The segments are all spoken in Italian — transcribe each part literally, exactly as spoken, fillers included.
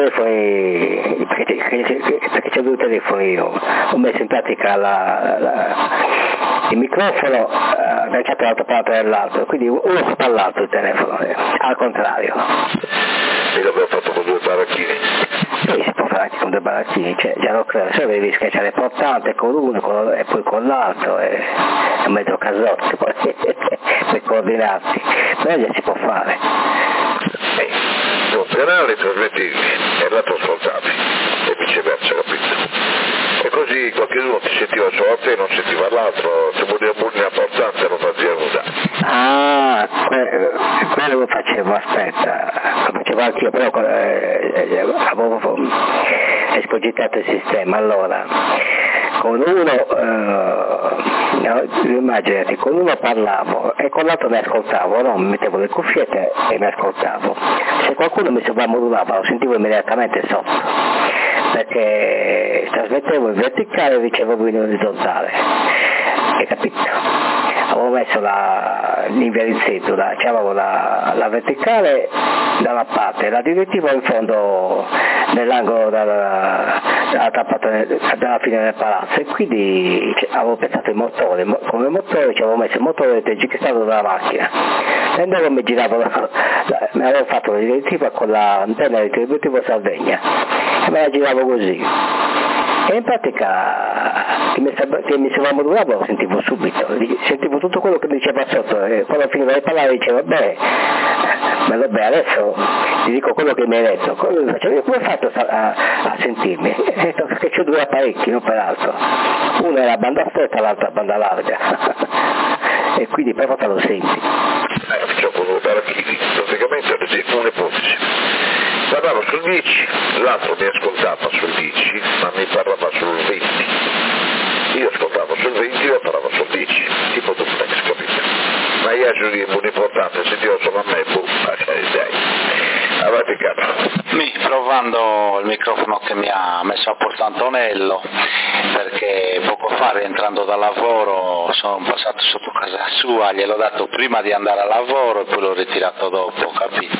telefoni, perché, perché c'è due telefoni io, ho messo in pratica la, la, il microfono eh, agganciato dall'altra parte dell'altro, quindi uno sta all'altro il telefono, eh, al contrario. E l'abbiamo fatto con due baracchini? Sì, si può fare anche con due baracchini, cioè già lo credo, se devi schiacciare il portante con uno con, e poi con l'altro e, e mezzo casotto per coordinarsi, però già si può fare. Eh, un canale trasmetti e l'altro ascoltavi e viceversa, capito? E così qualcuno ti sentiva solo a te e non sentiva l'altro, se volevo pure la portante non faceva nulla. Ah, que- quello lo facevo, aspetta, lo facevo anch'io, però eh, eh, avevo escogitato il sistema, allora, con uno, eh, no, immaginati, con uno parlavo e con l'altro mi ascoltavo, no? Mi mettevo le cuffiette e mi ascoltavo, se qualcuno mi sovramodulava lo sentivo immediatamente sotto, perché trasmettevo in verticale e ricevevo in orizzontale, hai capito? Avevo messo la, l'inverizzetto, la, avevo la, la verticale da una parte, la direttiva in fondo nell'angolo dalla, dalla, tappata, dalla fine del palazzo, e quindi avevo pensato il motore, come motore ci avevo messo il motore registrato dalla macchina, e andavo e mi giravo, la, la, mi avevo fatto la direttiva con l'antenna retributiva Sardegna e me la giravo così. E in pratica che mi, che mi sovramodulavo lo sentivo subito, sentivo tutto quello che mi diceva sotto, e quando finiva di parlare dicevo beh, ma vabbè adesso ti dico quello che mi hai detto, come, cioè, come hai fatto a, a, a sentirmi? E detto che c'ho due apparecchi, non peraltro, uno è la banda stretta, l'altra banda larga, e quindi per forza lo senti. Eh, facciamo con due baracchini, praticamente ad esempio un'ipotesi. Parlavo sul dieci, l'altro mi ascoltava sul dieci, ma mi parlava sul venti. Io ascoltavo sul venti, io parlavo sul dieci, tipo duplex, capito? Ma io aggiungevo un'importante, sentivo solo a me, boh, ma dai, avanti capo. Mi provando il microfono che mi ha messo a posto Antonello, perché poco fa rientrando dal lavoro sono passato sotto casa sua, gliel'ho dato prima di andare al lavoro e poi l'ho ritirato dopo, capito?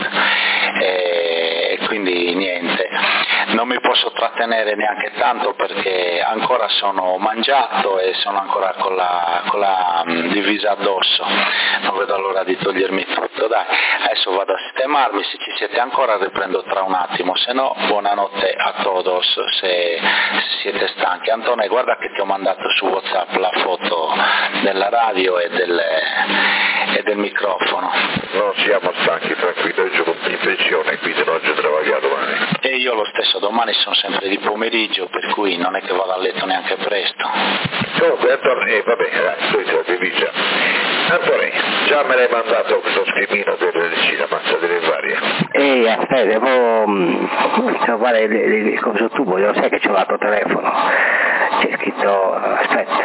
E quindi niente, non mi posso trattenere neanche tanto perché ancora sono mangiato e sono ancora con la, con la divisa addosso, non vedo l'ora di togliermi tutto. Dai, adesso vado a sistemarmi, se ci siete ancora riprendo tra un attimo, se no buonanotte a todos se, se siete stanchi. Antone, guarda che ti ho mandato su WhatsApp la foto della radio e del, e del microfono. Non siamo stanchi, tranquillo, io gioco in pensione, quindi non ci travagliare domani. E io lo stesso, domani sono sempre di pomeriggio, per cui non è che vado a letto neanche presto. Comunque Antonio, eh, vabbè, dai, tu te la devi già. Antonio, già me l'hai mandato questo schemino delle cinamazza delle varie. Ehi, aspetta, devo um, trovare il, il, il coso tubo, lo sai che c'ho l'altro telefono, c'è scritto, aspetta,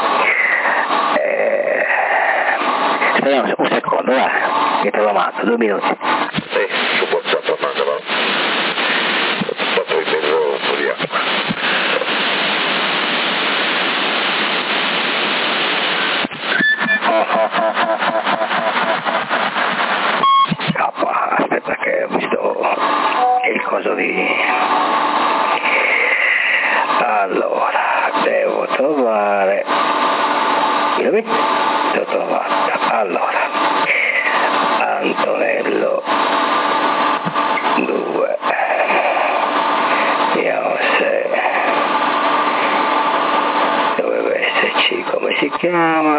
eh, aspetta un secondo, va, che te lo mando, due minuti. Eh, su WhatsApp mandalo. Fatto il mezzo un po' di acqua. Cappa, aspetta che ho visto il coso di... Allora, devo trovare... Lo vedo? L'ho trovata. Allora, Antonello due. Vediamo se... Dovrebbe esserci, come si chiama?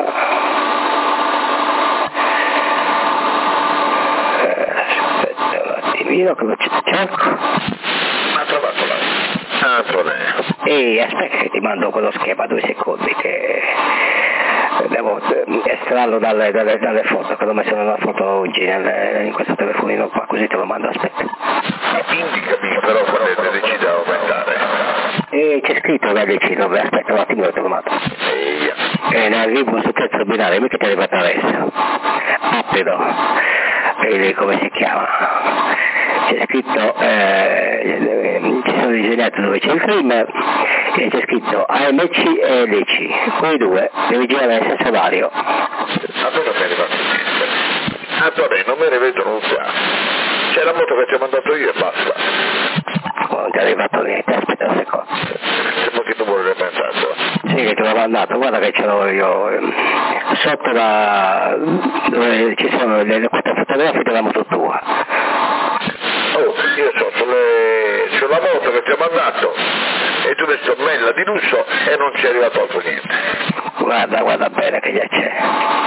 Aspetta un attimino che lo cerco. Ma trovato là. Antonello. Ehi, aspetta che ti mando quello schema, due secondi che devo estrarlo dalle, dalle, dalle foto, che l'ho messo nella foto oggi nel, in questo telefonino qua, così te lo mando, aspetta. Indicami però quando decida a aumentare. E c'è scritto che decido, beh, aspetta un attimo che te lo mando. Eia. E ne arrivo sul terzo binario, mica ti è arrivato adesso. Rapido. Vedi come si chiama? C'è scritto, eh, ci sono disegnati dove c'è il film e c'è scritto A M C e L C, quei due devi girare nel senso orario. A me non mi è arrivato niente. Antonello, non me ne vedo nulla. C'è la moto che ti ho mandato io e basta. è arrivato niente, aspetta un secondo. Sembra che tu vuoi mandato. Sì, che te l'ho mandato, guarda che ce l'ho io. Sotto la... dove ci sono le, le quattro fotografie della moto tua. Oh, io so, sulle, sulla moto che ti ho mandato e tu hai messo mella di lusso e non ci è arrivato altro niente. Guarda, guarda bene che già c'è.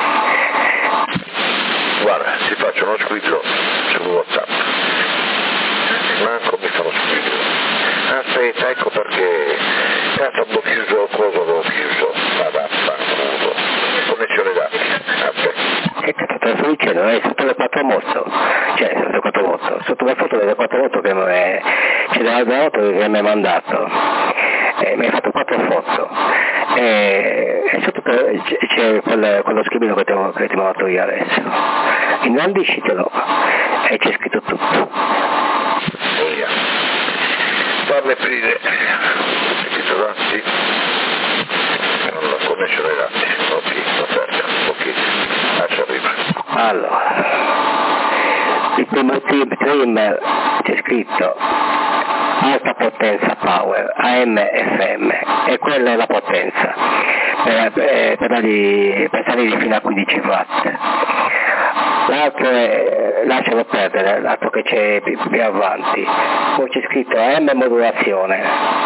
Guarda, ti faccio uno squillo su WhatsApp. Manco mi fa lo squillo. Aspetta, ecco perché tanto avevo chiuso il coso, avevo chiuso. Ma vaffanculo. Connessione dati. Aspetta. Che cazzo te lo sto dicendo? È sotto le quattro moto. Cioè, sotto le quattro moto. Sotto le foto delle quattro moto che mi è... c'è della moto che mi hai mandato. E mi hai fatto quattro foto. E, e sotto c'è, c'è quel, quello scrivino che ti ho mandato io adesso. Ingrandiscitelo. E c'è scritto tutto. Via. Fammi aprire i dati, non la connessione ai dati, ok, aspetta, ok, lascia arriva. Allora, il primo trimmer c'è scritto alta potenza power, A M F M, e quella è la potenza, per, per, per, dargli, per salire fino a quindici watt. L'altro è, lascialo perdere, l'altro che c'è più, più avanti, poi c'è scritto A M modulazione,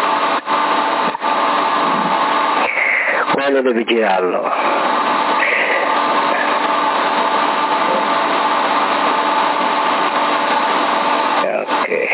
quello devi girarlo. Ok.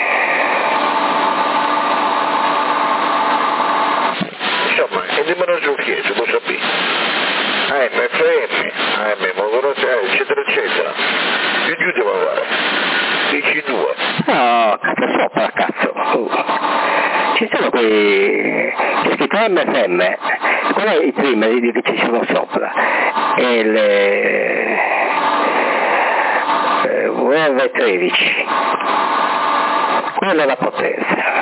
Insomma, andiamo giù chiesto, lo sapete. A M F M, A M modulazione, eccetera, eccetera. Più giù devo andare. I C due. No, cazzo sopra, cazzo. Uh. Ci sono quei... c'è scritto M F M, quello è i trimmer che ci sono sopra. E le... U R tredici. Quella è la potenza.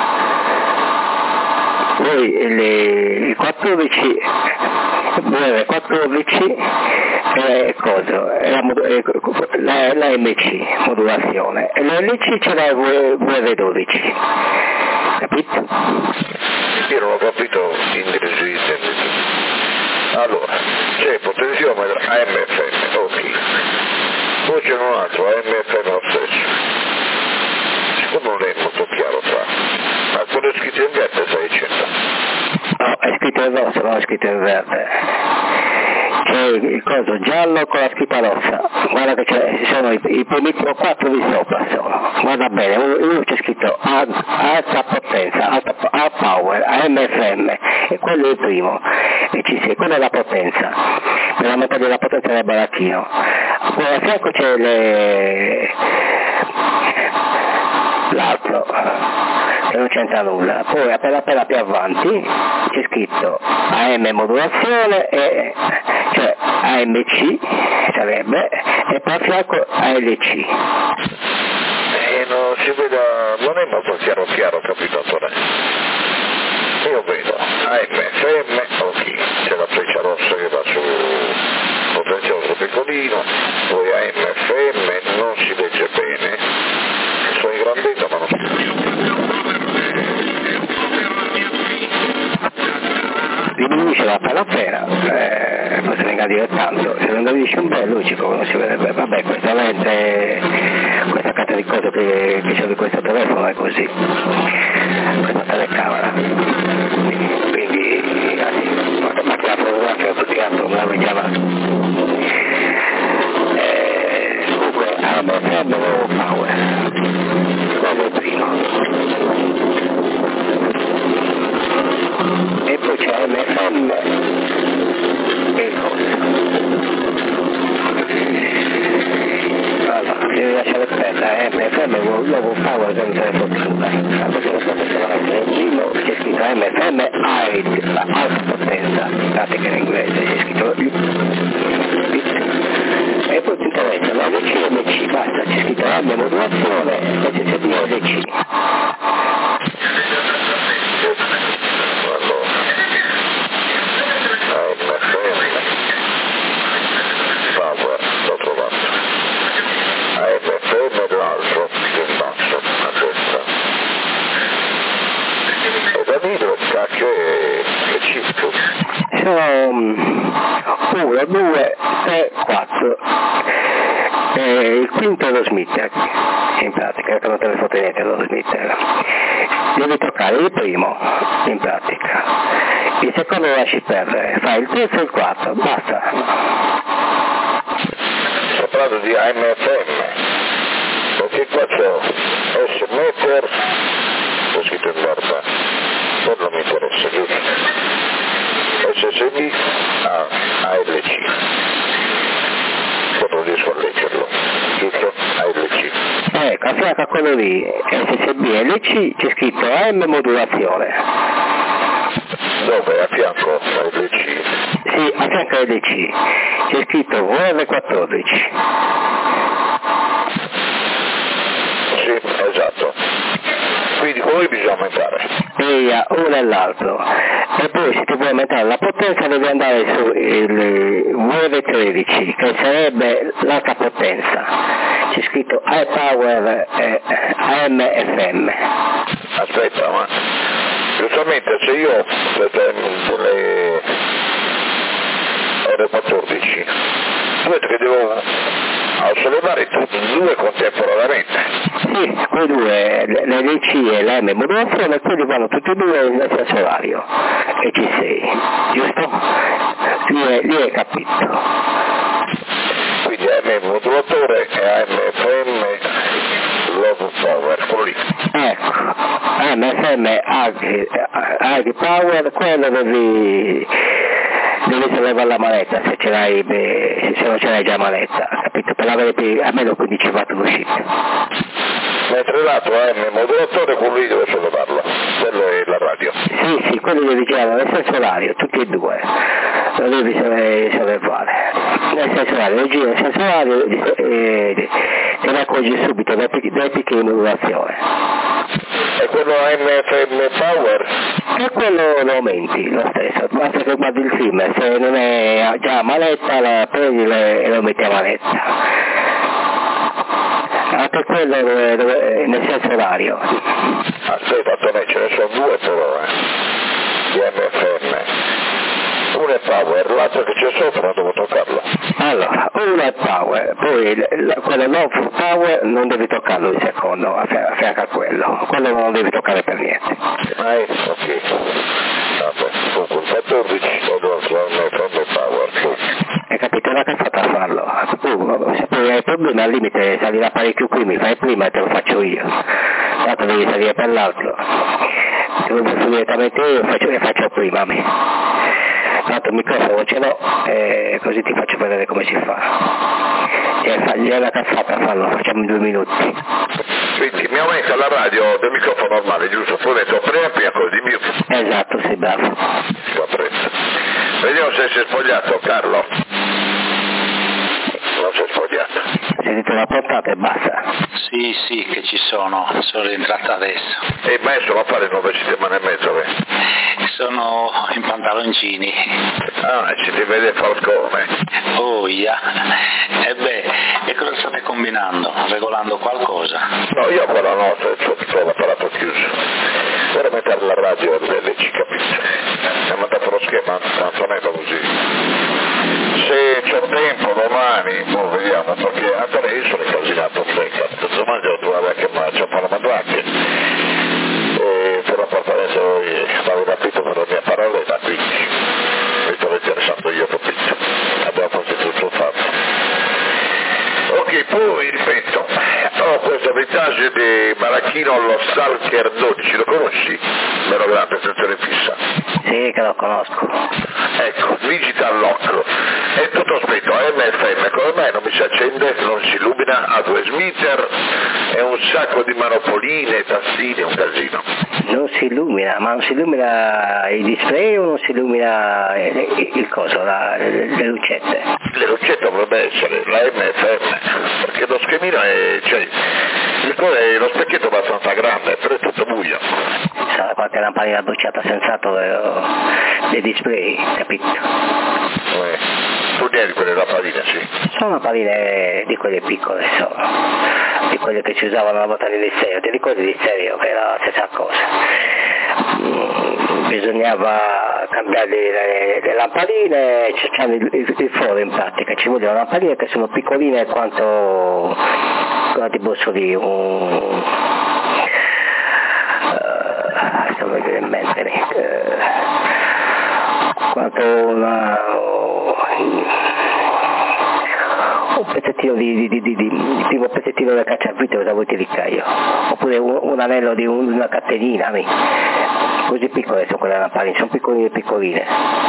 Poi le... il quattordici... U R quattordici è cosa? È la, la, la M C, modulazione, e l'L C c'è la V R dodici, capito? Io non ho capito l'indirizzo di intendito. Allora, c'è potenziometro A M F M, ok. Poi c'è un altro A M F M lo stesso. Siccome non è molto chiaro fra, ma quello scritto in verde stai dicendo? No, è scritto in rosso, non è scritto in verde. C'è il coso giallo con la scritta rossa. Guarda che c'è, ci sono i, i primi quattro di sopra sono. Guarda bene, uno c'è scritto A, alta potenza, alta A power, A M F M, e quello è il primo. E ci sei, quella è la potenza. Per la metà della potenza del baracchino. Poi a fianco c'è le... l'altro, che non c'entra nulla. Poi appena appena più avanti c'è scritto A M modulazione, e, cioè A M C sarebbe, e poi a fianco A L C. E non si vede, non è molto chiaro chiaro, capito Antonio? Io vedo A M F M, ok, c'è la freccia rossa che va su potenzioso piccolino, poi A M F M non si legge bene, sto ingrandendo ma non si legge. Diminuisce la palafera, eh, forse venga a dire tanto, se non diminuisce un bel lucico non si vede bene. Vabbè, questa lente, questa carta di coso che, che c'è di questo telefono è così, questa telecamera, quindi anzi, quando macchina fotografica tutti gli altri non la vediamo. Eh, comunque A M F M o power, quello è il primo. E poi c'è M F M e il coso. Allora, devi lasciare perdere, M F M Logo Power senza le fortuna. Tanto che lo so che sarà il primo, c'è scritto M F M A I D, la alta potenza, guardate che in inglese c'è scritto e poi ti interessa la L C e M C, basta, c'è scritto M modulazione e c'è scritto L C. Danilo, cacchio e, e cinque. Sono uno, due, tre, quattro. Eh, il quinto è lo Smith, in pratica, che non te ne fotte niente lo Smith. Devi toccare il primo, in pratica. Il secondo lo lasci perdere, fai il terzo e il quarto, basta. Sto parlando di A M F M, perché qua c'è S meter, ho scritto in barba, poi non mi interessa, giusto? S S B, A, ALC, poi non riesco a leggerlo, giusto? A L C. Ecco, a fianco a quello lì, S S B e L C, c'è scritto A M modulazione. Dove? A fianco a L C? Sì, a fianco a L C, c'è scritto V R quattordici. Sì, esatto. Quindi poi bisogna aumentare. E uno e l'altro. E poi se ti vuoi aumentare la potenza devi andare su il V R tredici, che sarebbe l'altra potenza. C'è scritto High Power eh, A M F M. Aspetta, ma giustamente se io le R quattordici, tu vedi che devo sollevare tutti e due contemporaneamente. Sì, quei due, l'L C e l'A M modulazione, quelli vanno tutti e due nel stesso orario. E ci sei, giusto? Lì è, lì è capito. Quindi A M modulatore e A M F M low power, quello lì. Ecco, A M F M high power, quello devi, devi sollevare la manetta se ce l'hai, beh, se non ce l'hai già manetta, capito? Per avere più, almeno quindici watt d'uscita. Mentre l'altro A M modulatore, quello lì deve sollevarlo, quello è la radio. Sì, sì, quelli devi girare nel senso orario, tutti e due, lo devi sollevare. Nel senso orario, lo giri nel senso orario e te ne accorgi subito dai picchi, dai picchi di modulazione. E quello A M F M power? E quello lo aumenti lo stesso, basta che guardi il film, se non è già a manetta la prendi e lo metti a manetta. Anche quello dove, dove, nel senso orario. Aspetta, Antonio, ce ne sono due però, eh, di A M F M. Uno è power, l'altro che c'è sopra non devo toccarlo. Allora, uno è power, poi l- l- quello no power non devi toccarlo il secondo, a fianco a quello, quello non devi toccare per niente. Ah, ok. Vabbè, comunque il quattordici, modulazione A M F M power. Hai capito? Una cazzata a farlo. Tu, se poi hai problemi al limite salirà parecchio qui, mi fai prima e te lo faccio io. Tanto devi salire per l'altro. Se vuoi fare direttamente io faccio, e faccio prima a me. Tanto il microfono ce l'ho e così ti faccio vedere come si fa. E fagli una cazzata a farlo, facciamo in due minuti. Quindi mi aumenta la radio del microfono normale, giusto? Poi metto preamp e così mute. Esatto, sei bravo. Va preso. Vediamo se si è spogliato, Carlo. Non si è spogliato. Sentite la portata e basta. Sì, sì, che ci sono, sono rientrata adesso. E ma sono a fare nove settimane e mezzo, beh. Sono in pantaloncini. Ah, ci ti vede Falcone. Oh, yeah. E beh, e cosa state combinando? Regolando qualcosa? No, io ancora no, ho l'apparato chiuso. Ora mettere la radio L C, capito? Mi ha mandato lo schema Antonello così. Se c'ho tempo domani, boh, vediamo, perché Antonello io sono incasinato, cazzo, domani devo trovare anche marcia, ma la mando anche. E per l'appartamento stavo in affitto per la mia paroletta, quindi mi stavo interessando io, capito? Abbiamo quasi tutto fatto. Ok, poi ripeto, ho questo vintage di Maracchino, lo Stalker dodici, lo conosci? Meno grande, sezione fissa. Sì, che lo conosco. Ecco, Digital Lock, è tutto spento, A M F M, come mai non mi si accende, non si illumina, ha due smitter, è un sacco di manopoline, tastine, un casino. Non si illumina, ma non si illumina il display o non si illumina il, il coso, la, le lucette? Le lucette dovrebbe essere la M F M, perché lo schemino è, cioè, il, lo specchietto è abbastanza grande, però è tutto buio. Sarà qualche lampadina bruciata senz'altro eh, dei display, capito? Eh, tu ne hai di quelle lampadine, sì? Sono lampadine di quelle piccole, so, di quelle che si usavano una volta di stereo, ti ricordi di stereo che era la stessa cosa? Mm, bisognava cambiare le, le lampadine, c'erano il, il, il foro in pratica, ci vogliono lampadine che sono piccoline quanto, come ti posso dire, un... Uh, sto vedendo in mente, uh, quanto una... un pezzettino di, di, di, di, il primo pezzettino del cacciavite cosa vuoi ti ricca io, oppure un, un anello di un, una catenina, mi. Così piccole sono quelle lampadine, sono piccoline piccoline.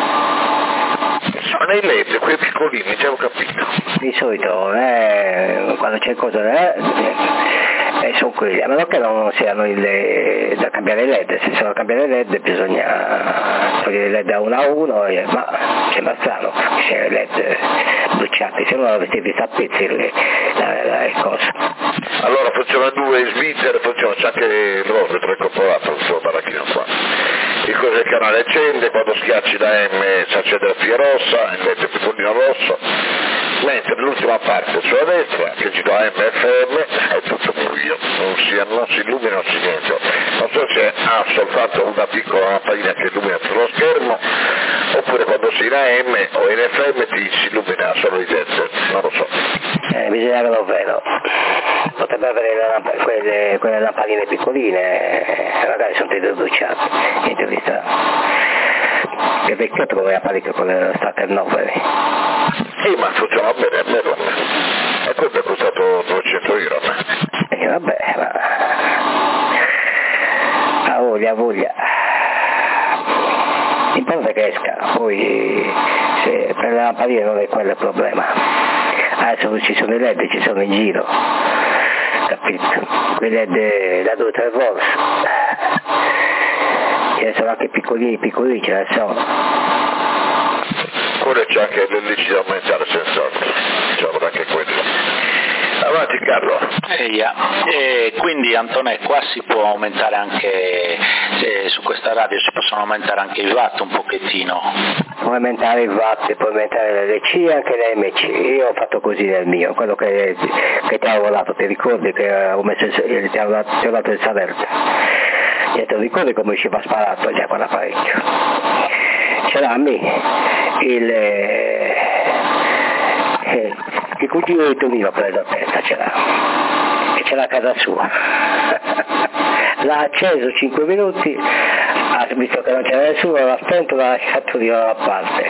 Sono i led, quei piccolini, già ho capito. Di solito eh, quando c'è cosa eh, eh, sono quelli, a meno che non siano il, da cambiare il led, se sono da cambiare il led bisogna togliere il led da uno a uno, e, ma sembra strano che siano i led bruciati, se no avresti visto a pezzi le, la, la, le cose. Allora funziona due in Svizzera, funziona c'è anche il roso, tre corporato, il suo baracchino qua. Il coso del canale accende, quando schiacci da M si accende la fila rossa, il led piccolino rosso, mentre l'ultima parte sulla destra, che ci dà M F M, è tutto buio, non si, non si illumina, non si niente. Non so se ha soltanto una piccola lampadina che illumina tutto lo schermo, oppure quando si in A M o in F M ti si illumina solo i led, non lo so. Eh, bisogna averlo vero, potrebbe avere le lamp- quelle, quelle lampadine piccoline, magari sono tutte bruciate, niente di strano. Il vecchiotto voleva parecchio con le starter nove. Sì, ma funziona bene, è bello. E questo è costato duecento euro. E vabbè, ma... ha voglia, ha voglia. L'importante è che esca, poi se per le lampadine non è quello il problema. Adesso ci sono i led, ci sono in giro, capito? Quei led da due o tre volt, ce ne sono anche piccolini, piccolini, ce ne sono. Quello c'è anche l'elice da aumentare senz'altro, diciamo anche quello. Avanti Carlo. Eh, yeah. E quindi Antonè, qua si può aumentare anche, eh, su questa radio si possono aumentare anche i watt un pochettino. Puoi aumentare i watt, puoi aumentare le C e anche le M C. Io ho fatto così nel mio, quello che, che ti avevo dato, ti ricordi che ho messo il, ti, avevo, ti ho dato il Salerno. E ti ricordi come usciva sparato già con l'apparecchio. C'era a me il... Eh, il cugino di Tonino preso a testa c'era, e c'era a casa sua. L'ha acceso cinque minuti, ha visto che non c'era nessuno, l'ha spento, l'ha lasciato di da parte.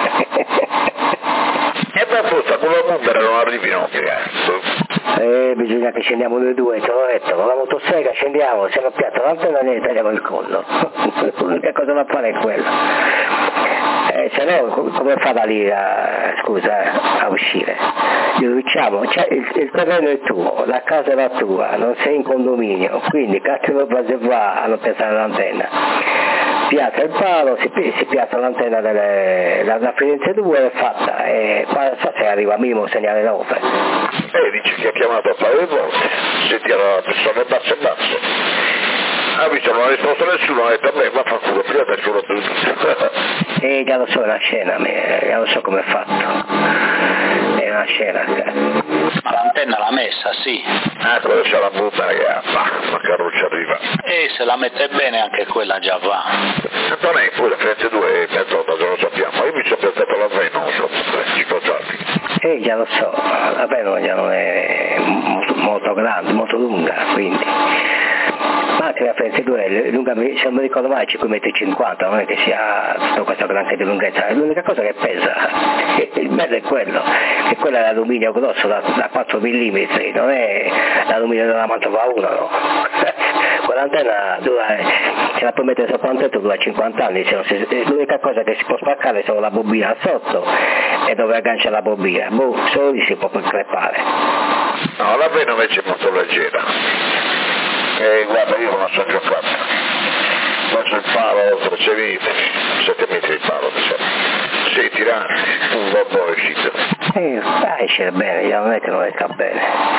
E per forza con la bombera non arrivino più. Eh, bisogna che scendiamo noi due, te l'ho detto, con la motosega scendiamo, se non piazza l'antenna ne tagliamo il collo. L'unica cosa da fare è quella. Eh, se no come fa da lì a, scusa, a uscire? Io diciamo, cioè, il, il terreno è tuo, la casa è la tua, non sei in condominio, quindi cazzo se va a non pensare all'antenna. Piazza il palo, si, si piazza l'antenna delle, la, la Firenze due è fatta, e qua non so se arriva minimo segnale nove. E dici che ha chiamato a paio di volte, sentiva la persona basso e basso. Ha visto, non ha risposto nessuno, ha detto a me, ma fa culo, prima per culo tutto. E già lo so, è una scena, già lo so come è fatto. È una scena. Ma l'antenna l'ha messa, sì. Ah, quello c'è la bomba, ragazzi, ma che non ci arriva. E se la mette bene anche quella già va. Non è, poi la Firenze due è piazzata, già lo sappiamo. Io mi sono piazzato la Venom, sono cinque giorni. Eh, già lo so, la Venom già non è molto, molto grande, molto lunga, quindi... Ma anche la Firenze due è lunga, se non mi ricordo mai, cinque virgola cinquanta metri, non è che sia tutta questa grande di lunghezza, è l'unica cosa che pesa, il bello è quello, che quello è l'alluminio grosso da, da quattro millimetri, non è l'alluminio della Mantova uno, no? Quell'antenna dura, se la puoi mettere sopra un tetto dura cinquanta anni, se non si, l'unica cosa che si può spaccare è solo la bobina sotto e dove aggancia la bobina, boh, solo lì si può crepare. No, la Venom invece è molto leggera. Eh, guarda, io non la so che ho fatto. Faccio il palo, tre metri, sette metri di palo, diciamo. Sei tiranti, un po' è uscito. Eh, dai, esce bene, non è che non esca bene.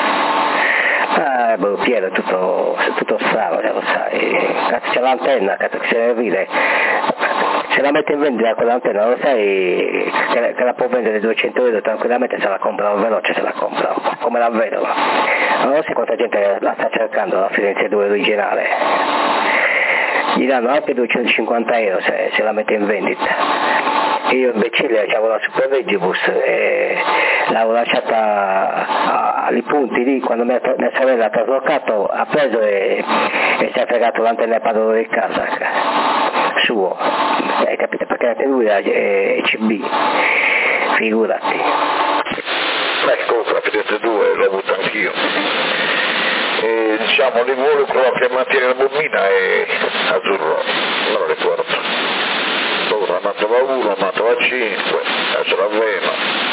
Ah, boh, Piero è tutto, tutto strano, già lo sai. Cazzo, c'è l'antenna, cazzo che se ne ride. Se la mette in vendita quell'antenna, lo sai che la, che la può vendere duecento euro tranquillamente, se la comprano veloce, se la comprano, come la vedono. Non so quanta gente la sta cercando, la Firenze due originale. gli danno anche duecentocinquanta euro se, se la mette in vendita. Io imbecille avevo la Super Legibus e l'avevo lasciata ai punti lì, quando mia, mia sorella ha traslocato, ha preso e, e si è fregato l'antenna padrone di casa suo, hai capito? Perché lui era eh, C B, figurati. Beh, comunque la P D T due l'ho avuta anch'io. E, diciamo il volo quello che mantiene la bombina è azzurro, non lo ricordo. Dopo la Mantova uno, la Mantova cinque, adesso la Veno.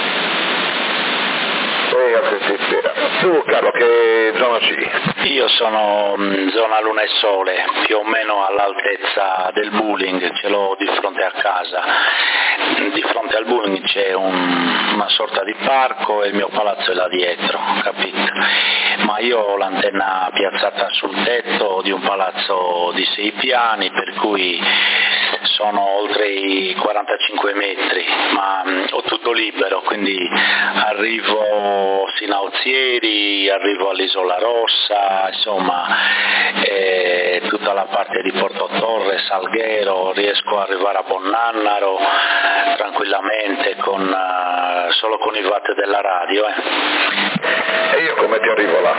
E a sera. Tu Carlo, che zona sei? Io sono in zona Luna e Sole, più o meno all'altezza del bowling, ce l'ho di fronte a casa. Di fronte al bowling c'è un, una sorta di parco e il mio palazzo è là dietro, capito? Ma io ho l'antenna piazzata sul tetto di un palazzo di sei piani, per cui sono oltre i quarantacinque metri, ma mh, ho tutto libero, quindi arrivo sino a Ozieri, arrivo all'Isola Rossa, insomma eh, tutta la parte di Porto Torre, Salghero, riesco ad arrivare a Bonnannaro tranquillamente con, uh, solo con i watt della radio. Eh. E io come ti arrivo là?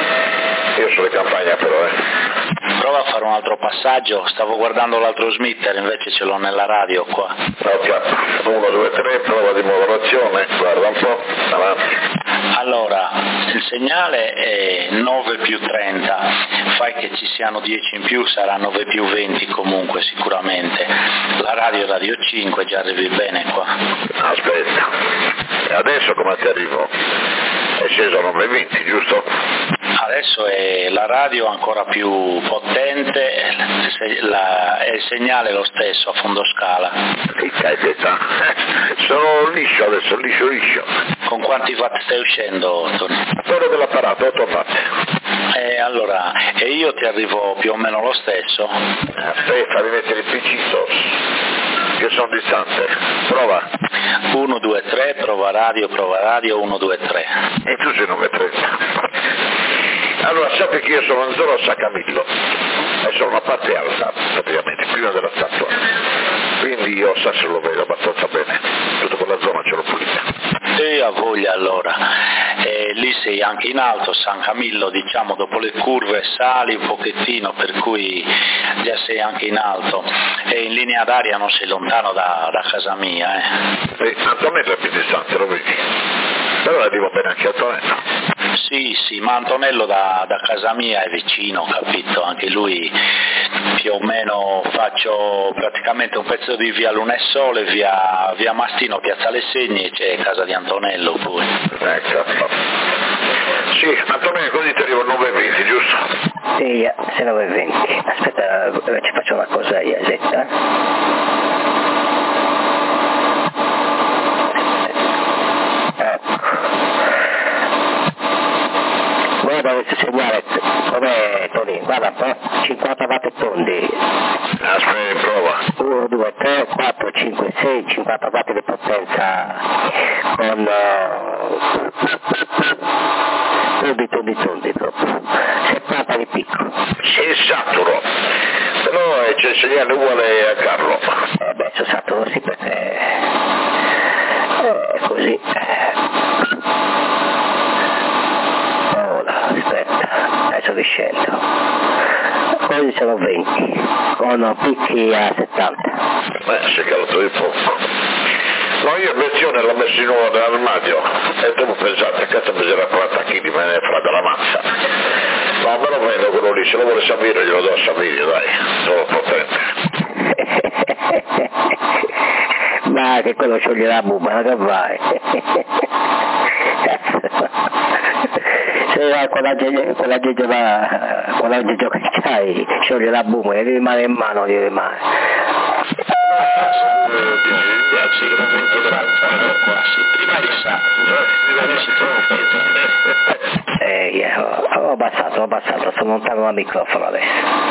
Io sono in campagna però, eh. Prova a fare un altro passaggio, stavo guardando l'altro smitter, invece ce l'ho nella radio qua. Ok, uno, due, tre, prova di modulazione, guarda un po', avanti. Allora, il segnale è nove più trenta, fai che ci siano dieci in più, sarà nove più venti comunque sicuramente. La radio è radio cinque, già arrivi bene qua. Aspetta, e adesso come ti arrivo? È sceso a nove venti, giusto? Adesso è la radio ancora più potente, la, è il segnale lo stesso a fondo scala. Che caspita, sono liscio adesso, liscio liscio. Con quanti watt stai uscendo, Tony? Quello dell'apparato, otto watt. E allora, e io ti arrivo più o meno lo stesso? Aspetta, fammi mettere il P C SOS, che sono distante. Prova. uno, due, tre, prova radio, prova radio, uno, due, tre. E tu sei nove trenta. Allora, sappi che io sono in zona San Camillo, e sono una parte alta, praticamente, prima della statua. Quindi io Sasso lo vedo abbastanza bene, tutta quella zona ce l'ho pulita. E a voglia allora. E lì sei anche in alto, San Camillo, diciamo, dopo le curve sali un pochettino, per cui già sei anche in alto. E in linea d'aria non sei lontano da, da casa mia, eh. E Antonello è più distante, lo vedi? Però arrivo bene anche a Antonello. Sì, sì, ma Antonello da, da casa mia è vicino, capito? Anche lui più o meno faccio praticamente un pezzo di via Luna e Sole, via, via Mastino, piazza Le Segni, e c'è casa di Antonello poi. Ecco. Sì, Antonello, così ti arrivo a nove venti, giusto? Sì, se nove venti. Aspetta, ci faccio una cosa io, Zetta. Guarda questo segnale, com'è Tony? Guarda un po', cinquanta watt tondi. Aspetta, prova. uno, due, tre, quattro, cinque, sei, cinquanta watt di potenza con tondi, tondi, tondi proprio. settanta di picco. Sei saturo, però c'è il segnale uguale a Carlo. Eh beh, sono saturo sì perché è così. Aspetta, adesso riscendo. Così sono venti, con picchi a settanta. Beh, si è calato di poco. No, io versione l'ho messo in nuovo nell'armadio e dopo pensate, cazzo bisogna quaranta chili, me ne fra della mazza. No, me lo vendo quello lì, se lo vuole Savino glielo do a Savino, dai, sono potente. Ma che quello scioglie la buba, ma che vai? Se quella quella geggia quella geggia che c'hai scioglie la buba e gli rimane in mano, gli rimane. Eh, io ho abbassato, ho abbassato, sono lontano dal microfono adesso.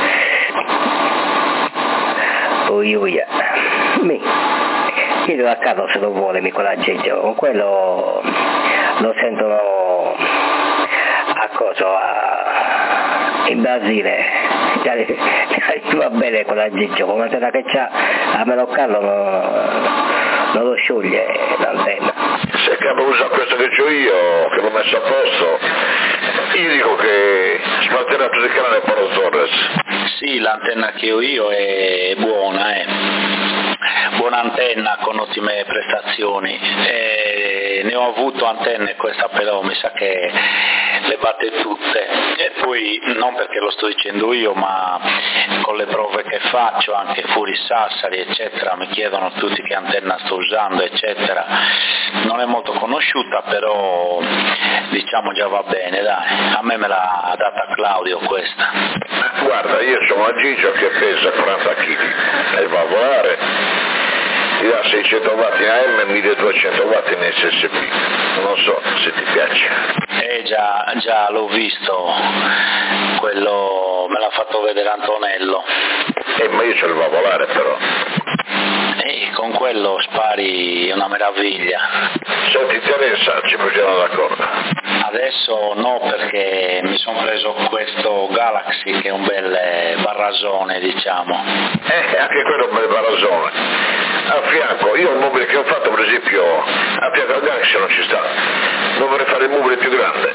Ui ui. Mi. Chiedo a Carlo se lo vuole mi quell'aggeggio, con quello lo sentono a cosa a, in Brasile, va bene con l'aggeggio, come l'antenna che c'ha, a meno Carlo non, non lo scioglie l'antenna. Se capo usa questo che c'ho io, che l'ho messo a posto, io dico che smalterà tutto il canale Paolo Torres. Sì, l'antenna che ho io è buona, eh. buona antenna con ottime prestazioni. E ne ho avuto antenne, questa però mi sa che le batte tutte, e poi non perché lo sto dicendo io, ma con le prove che faccio anche fuori Sassari eccetera, mi chiedono tutti che antenna sto usando eccetera. Non è molto conosciuta, però diciamo già va bene, dai, a me me l'ha data Claudio questa. Guarda, io sono a Gigio che pesa quaranta chili e va a volare, ti dà seicento watt in A M e milleduecento watt in S S B, non so se ti piace. Eh già, già l'ho visto, quello me l'ha fatto vedere Antonello. Eh, ma io ce lo va a volare però. E con quello spari una meraviglia. Se ti interessa ci mettiamo d'accordo. Adesso no, perché mi sono preso questo Galaxy che è un bel barrasone, diciamo. Eh, anche quello è un bel barrasone. A fianco, io il mobile che ho fatto per esempio, a fianco al Galaxy non ci sta. Dovrei fare il mobile più grande.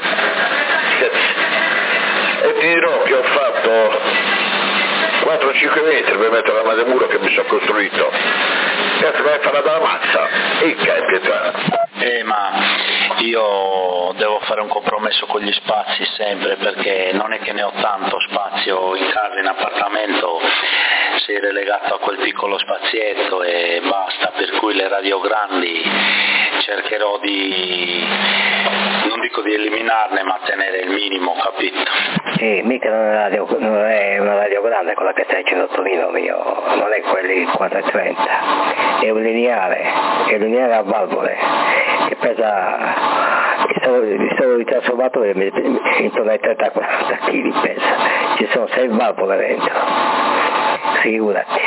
E ti dirò che ho fatto quattro cinque metri per mettere la mademura che mi sono costruito. Cazzo, mi farà dalla mazza. E che pietà. Eh, ma io devo fare un compromesso con gli spazi sempre, perché non è che ne ho tanto spazio in casa, in appartamento, sei relegato a quel piccolo spazietto e basta, per cui le radio grandi cercherò di, non dico di eliminarne, ma tenere il minimo, capito? Sì, mica non è, radio, non è una radio grande quella che stai dicendo Tonino mio, non è quelli quattrocentotrenta, è un lineare, è un lineare a valvole che pesa, il solo, il solo di trasformatore intorno ai trenta quaranta chili pesa, ci sono sei valvole dentro, figurati,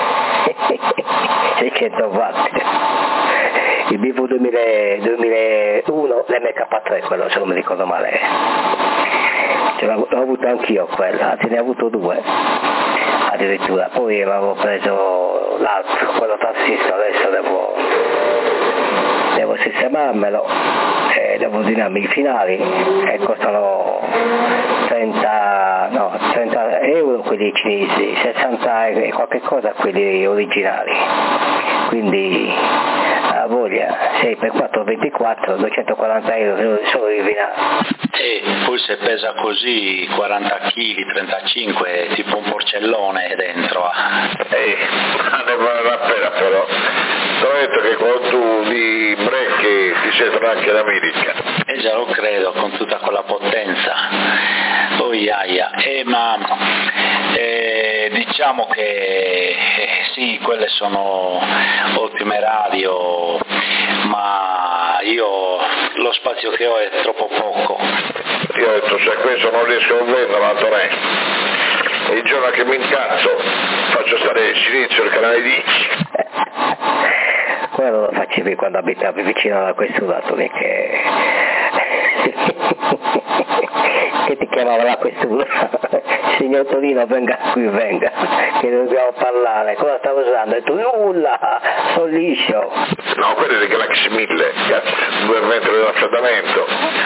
seicento watt. Il B V duemilauno, l'M K tre quello, se non mi ricordo male. Ce l'ho, l'ho avuto anch'io quella, anzi ne ho avuto due addirittura, poi avevo preso l'altro, quello tassista, adesso devo, devo sistemarmelo, eh, devo dinarmi i finali e costano trenta, no, trenta euro quelli cinesi, sessanta e qualche cosa quelli originali, quindi a voglia, sei per quattro ventiquattro, duecentoquaranta euro solo di vinare. E poi se pesa così quaranta chili, trentacinque, è tipo un porcellone dentro. Ehi, ne vale la pena però. Ti ho detto che quando tu di brecchi ti sei anche l'America. Eh già lo credo, con tutta quella potenza. Oh iaia. Eh, ma eh, diciamo che eh, sì, quelle sono ottime radio, ma io lo spazio che ho è troppo poco. Io ho detto, se questo non riesco a venderlo, Antonello, e il giorno che mi incazzo faccio stare in silenzio il canale dieci. Quello lo facevi quando abitavi vicino alla questura, Tony, che... che ti chiamava la questura. Signor Tonino, venga qui, venga, che dobbiamo parlare. Cosa stavo usando? E tu, nulla, sono liscio. No, quello è del Galaxy mille, cazzo, due metri di raffreddamento.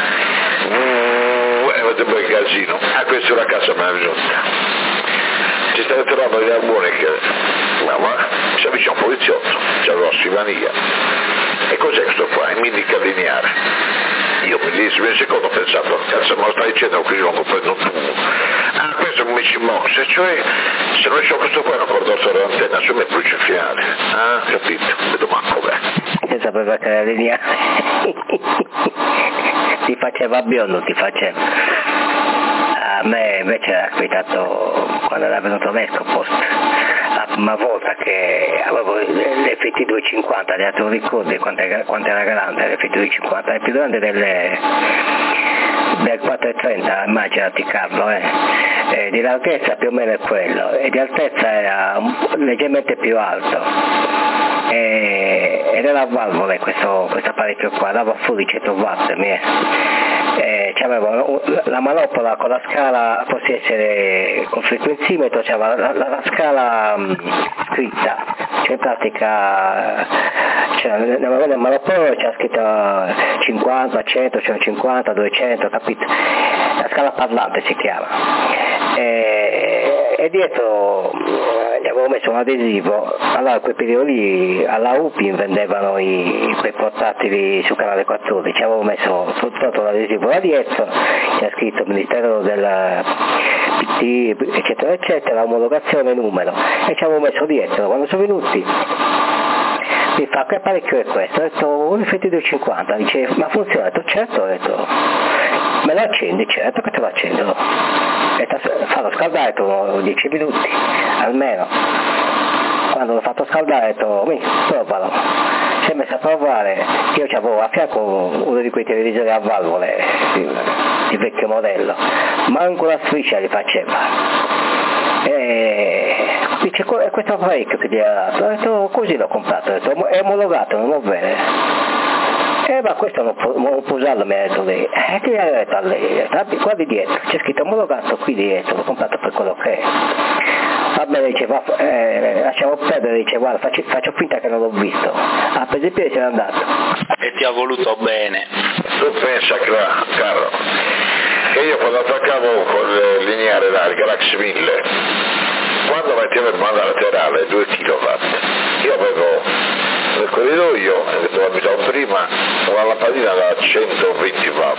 Mm, è un bel casino. Ah, questa è una casa meravigliosa. Ci stai trovando degli armonica, ma, ma si avvicina un poliziotto, c'è la scrivania. E cos'è questo qua? È indica lineare. Io millesimi di secondo ho pensato, cazzo me lo stai dicendo che io non comprendo un tubo. Ah, questo è un Mici Mox, cioè se non c'ho questo qua è un condottore d'antenna, su me poi c'è finale. Ah, capito, vedo manco beh. Che sapeva che era lineare. Ti faceva biondo, ti faceva. A me invece era capitato quando era venuto Mescopost, la prima volta che avevo l'F T duecentocinquanta, ti lo ricordi quanto era, quanto era grande l'F T duecentocinquanta? È più grande delle, del quattrocentotrenta, immaginati Carlo, eh. E di larghezza più o meno è quello, e di altezza era leggermente più alto. E, ed era a valvole questo, questo apparecchio qua, dava fuori cento watt, eh, c'aveva la manopola con la scala, possa essere con frequenzimetro, c'aveva la, la, la scala mh, scritta, cioè in pratica cioè, nella manopola c'era scritto cinquanta, cento, centocinquanta, duecento, capito? La scala parlante si chiama. E, e dietro gli avevo messo un adesivo, allora in quel periodo lì alla U P I M vendevano i, quei portatili su canale quattordici, avevo messo sotto l'adesivo là dietro, c'è scritto Ministero del P T eccetera eccetera, omologazione numero, e ci avevo messo dietro, quando sono venuti mi fa che apparecchio è questo? Ho detto un F T duecentocinquanta, dice ma funziona? Ho detto certo, ho detto me lo accendi? Certo che te lo accendo, farò scaldare per dieci minuti almeno. Quando l'ho fatto scaldare ho detto mi provalo, si è messo a provare, io avevo a fianco uno di quei televisori a valvole di, di vecchio modello, manco la striscia li faceva. E dice questo apparecchio che gli ha dato, ho detto così l'ho comprato, ho detto è omologato, non va bene. Eh ma questo non può, non può usarlo, mi ha detto lei. E che gli ha detto a lei? Qua di dietro, c'è scritto omologato qui dietro, l'ho comprato per quello che è. Va bene, dice, va, eh, lasciamo perdere, dice guarda faccio, faccio finta che non l'ho visto. Ah, per esempio se n'è andato. E ti ha voluto bene. Tu pensa, caro, che io quando attaccavo con il lineare là, il Galaxy mille, quando mettevo il banda laterale due chilowatt, io avevo nel corridoio, dove abitavo prima, una lampadina da centoventi watt.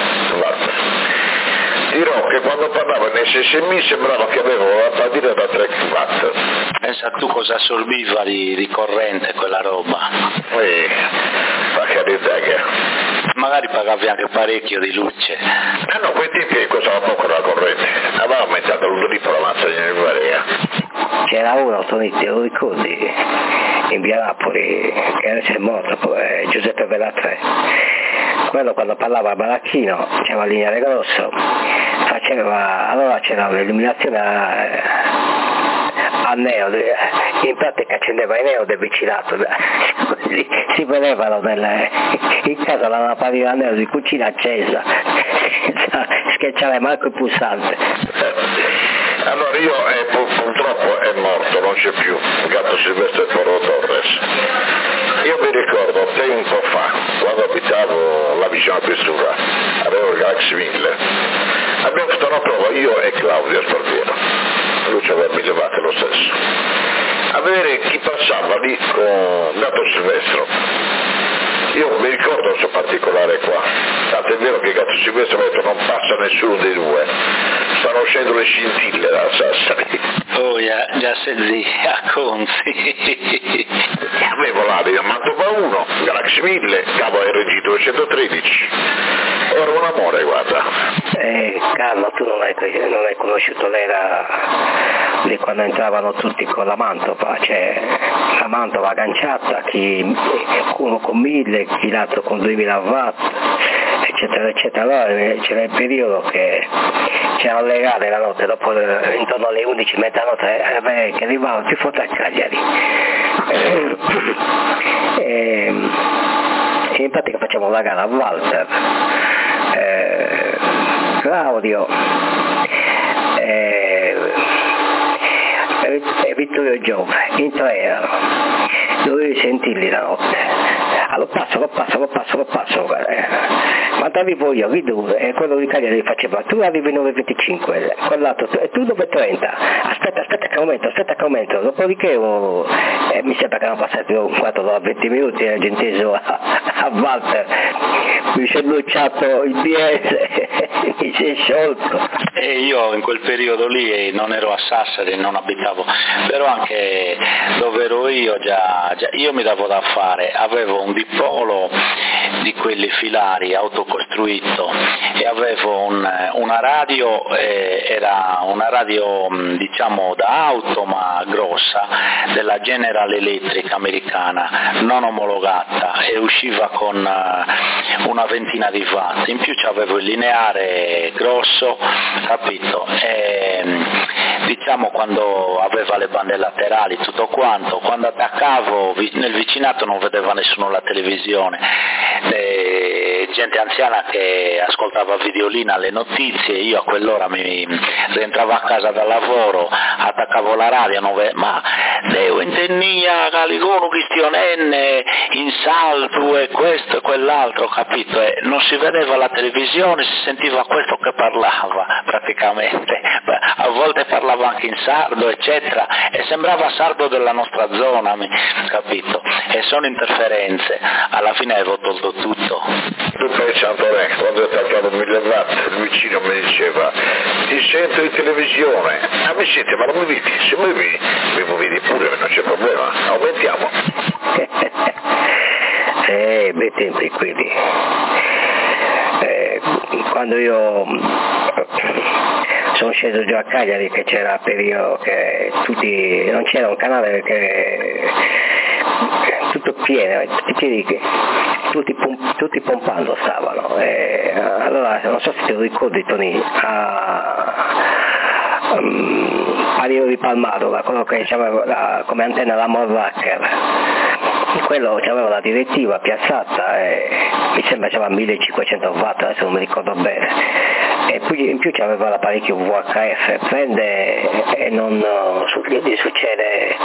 Dirò che quando parlavo in S S M sembrava che avevo una lampadina da tre watt. Pensa tu cosa assorbiva di, di corrente quella roba. Eh, fa carità che... Magari pagavi anche parecchio di luce. Ah no, quei tempi costava poco la corrente, aveva aumentato l'uso di Provazza in Varia. C'era uno, Toniti, lo ricordi, in via Napoli, che adesso è morto, eh, Giuseppe Velatrè. Quello quando parlava a Baracchino, c'era il lineare grosso, faceva, allora c'era l'illuminazione a, a neo, in pratica accendeva il neo del vicinato, così si vedevano nel, in casa la lampadina a neo di cucina accesa, senza schiacciare manco il pulsante. Allora io eh, purtroppo è morto, non c'è più, il gatto Silvestre Porro Torres. Io mi ricordo tempo fa, quando abitavo là vicino a Questura, avevo il Galaxy mille, abbiamo fatto una prova io e Claudio Sparviero, lui ci aveva mille watt lo stesso, a vedere chi passava lì con gatto Silvestro. Io mi ricordo questo particolare qua, tanto è vero che Gatto Silvestro mi ha detto non passa nessuno dei due, stanno uscendo le scintille da Sassari. Oh, già, già sei lì a Conzi. Avevo l'Aria Mantova uno, Galaxy mille, cavo R G duecentotredici, era un amore, guarda. Eh, calma, tu non hai, non hai conosciuto l'era di quando entravano tutti con la Mantova, cioè la Mantova agganciata, chi uno con mille, chi l'altro con duemila watt, eccetera eccetera. Allora c'era il periodo che c'erano le gare la notte, dopo intorno alle undici, mezzanotte, eh, che arrivavano più forte a Cagliari. Eh, eh, e in pratica facciamo la gara a Walter, eh, Claudio eh, e Vittorio Giove, in tre erano, dovevi sentirli la notte. Allora passo, lo passo, lo passo, lo passo, eh. Quando arrivo io, vedo, e quello di Cagliari faceva, tu arrivi nove e venticinque, quell'altro, e tu nove e trenta, aspetta, aspetta che aumento, aspetta che aumento, dopodiché oh, eh, mi sembra che erano passati un quarto d'ora, venti minuti, ero inteso a, a Walter, mi si è bruciato il P S, mi si è sciolto. E io in quel periodo lì non ero a Sassari, non abitavo, però anche dove ero io già, già io mi davo da fare, avevo un dipolo di quelli filari autocostruito e avevo un, una radio, eh, era una radio diciamo da auto ma grossa, della General Electric americana, non omologata, e usciva con uh, una ventina di watt, in più c'avevo il lineare grosso, capito? E, diciamo quando aveva le bande laterali tutto quanto, quando attaccavo nel vicinato non vedeva nessuno la televisione, e gente anziana che ascoltava Videolina le notizie, io a quell'ora mi rientravo a casa dal lavoro, attaccavo la radio, nove, ma devo intennia Caligono Cristionenne in salto e questo e quell'altro, capito? E non si vedeva la televisione, si sentiva questo che parlava praticamente, a volte parlava anche in sardo eccetera, e sembrava sardo della nostra zona, capito? E sono interferenze, alla fine avevo tolto tutto. Tu pensa Antonè, quando ho attaccato mille watt, il vicino mi diceva ti sento in televisione, ah mi senti, ma non mi vedi? Se mi vedi, mi vedi pure, non c'è problema, aumentiamo. Eh, bei tempi quelli. Eh, quando io sono sceso giù a Cagliari, che c'era periodo che tutti, non c'era un canale perché tutto pieno, tutti pieni, tutti, pom- tutti pompando stavano. E allora non so se ti ricordi Tony, a um, a Rio di Palmaro, quello che aveva come antenna la Morvacker, quello aveva la direttiva piazzata e mi sembra c'aveva millecinquecento watt, adesso non mi ricordo bene, e poi in più c'aveva l'apparecchio V H F, prende e non gli succede,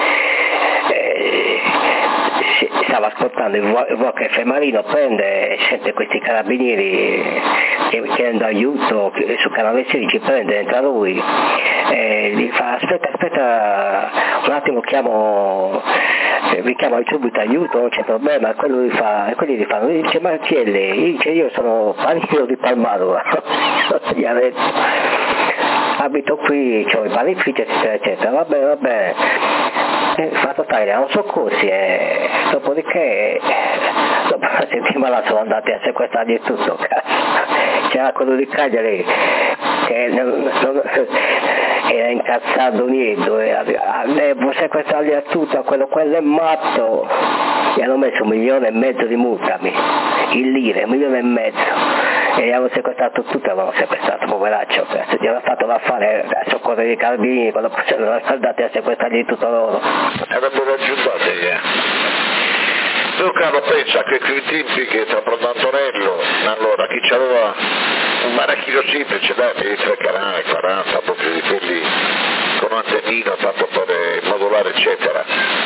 eh, stava ascoltando il V H F marino, prende e sente questi carabinieri che chiedendo aiuto su canale sedici, prende, entra lui e gli fa aspetta aspetta un attimo, chiamo vi chiamo subito aiuto, non c'è problema, quello gli fa, e quelli gli fanno, dice ma chi è lei? Dice io sono Panino di Palmaro, gli ha detto abito qui, ho i panifici eccetera eccetera, va bene va bene, e fatto tagliare, non soccorsi e dopodiché dopo una settimana sono andati a sequestrargli tutto, cazzo. C'era quello di Cagliari che non, non, era incazzato niente, devo sequestrargli a tutto, quello, quello è matto, gli hanno messo un milione e mezzo di multa, in lire, un milione e mezzo, e gli hanno sequestrato tutto, avevano sequestrato poveraccio, gli hanno fatto l'affare a soccorrere i carabinieri, quando sono andati a sequestrargli tutto loro. Avrebbero raggiunto eh. Tu caro pensa che quei tempi che tra Pronto Antonello, allora chi c'aveva un marachino semplice, dai, per i tre canali, quaranta, proprio di quelli con antennino, tanto per modulare eccetera.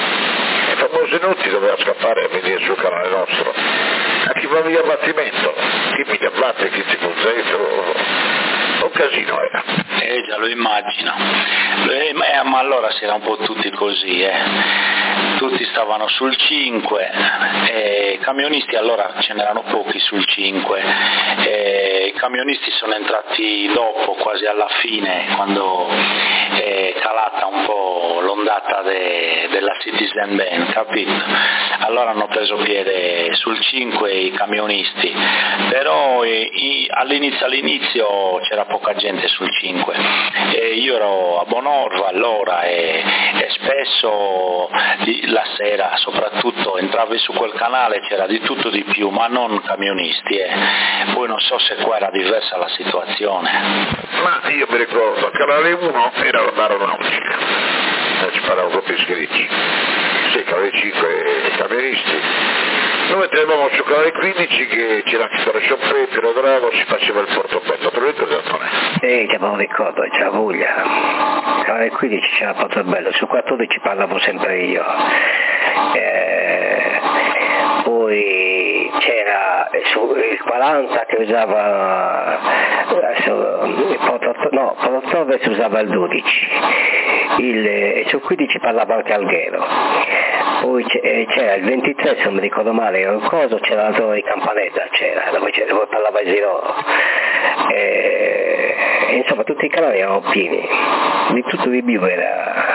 I famosi Nutti doveva scappare a venire sul canale nostro. A chi va via abbattimento, chi mi abbatte, chi ti conzentro. Un casino era. Eh già lo immagino, eh, ma, ma allora si era un po' tutti così, eh. Tutti stavano sul cinque, eh, i camionisti allora ce n'erano pochi sul cinque, eh, i camionisti sono entrati dopo, quasi alla fine, quando è calata un po' l'ondata de, della Citizen Band, capito? Allora hanno preso piede sul cinque i camionisti, però eh, i, all'inizio, all'inizio c'era poca gente sul cinque, e io ero a Bonorva allora e, e spesso di, la sera soprattutto entravi su quel canale, c'era di tutto di più, ma non camionisti, eh. Poi non so se qua era diversa la situazione. Ma io mi ricordo, canale uno era l'aeronautica, ci parlavano proprio iscritti, sì, canale cinque camionisti. Noi entravamo su canale quindici che c'era anche stato Chopin, Piero Drago, si faceva il Portobello, te lo ricordi Antonio? Sì, che me lo ricordo, c'era voglia. Canale quindici c'era il Portobello, su quattordici parlavo sempre io. Eh, poi c'era su il quaranta che usava il Porto, no, Portobello si usava il dodici, il, su quindici parlava anche Alghero. Poi c'era il ventitré, se non mi ricordo male, era un coso, c'era la torre di Campanetta, c'era, dove, c'era, dove parlava Isirolo. E, e insomma tutti i canali erano pieni, di tutto di più era,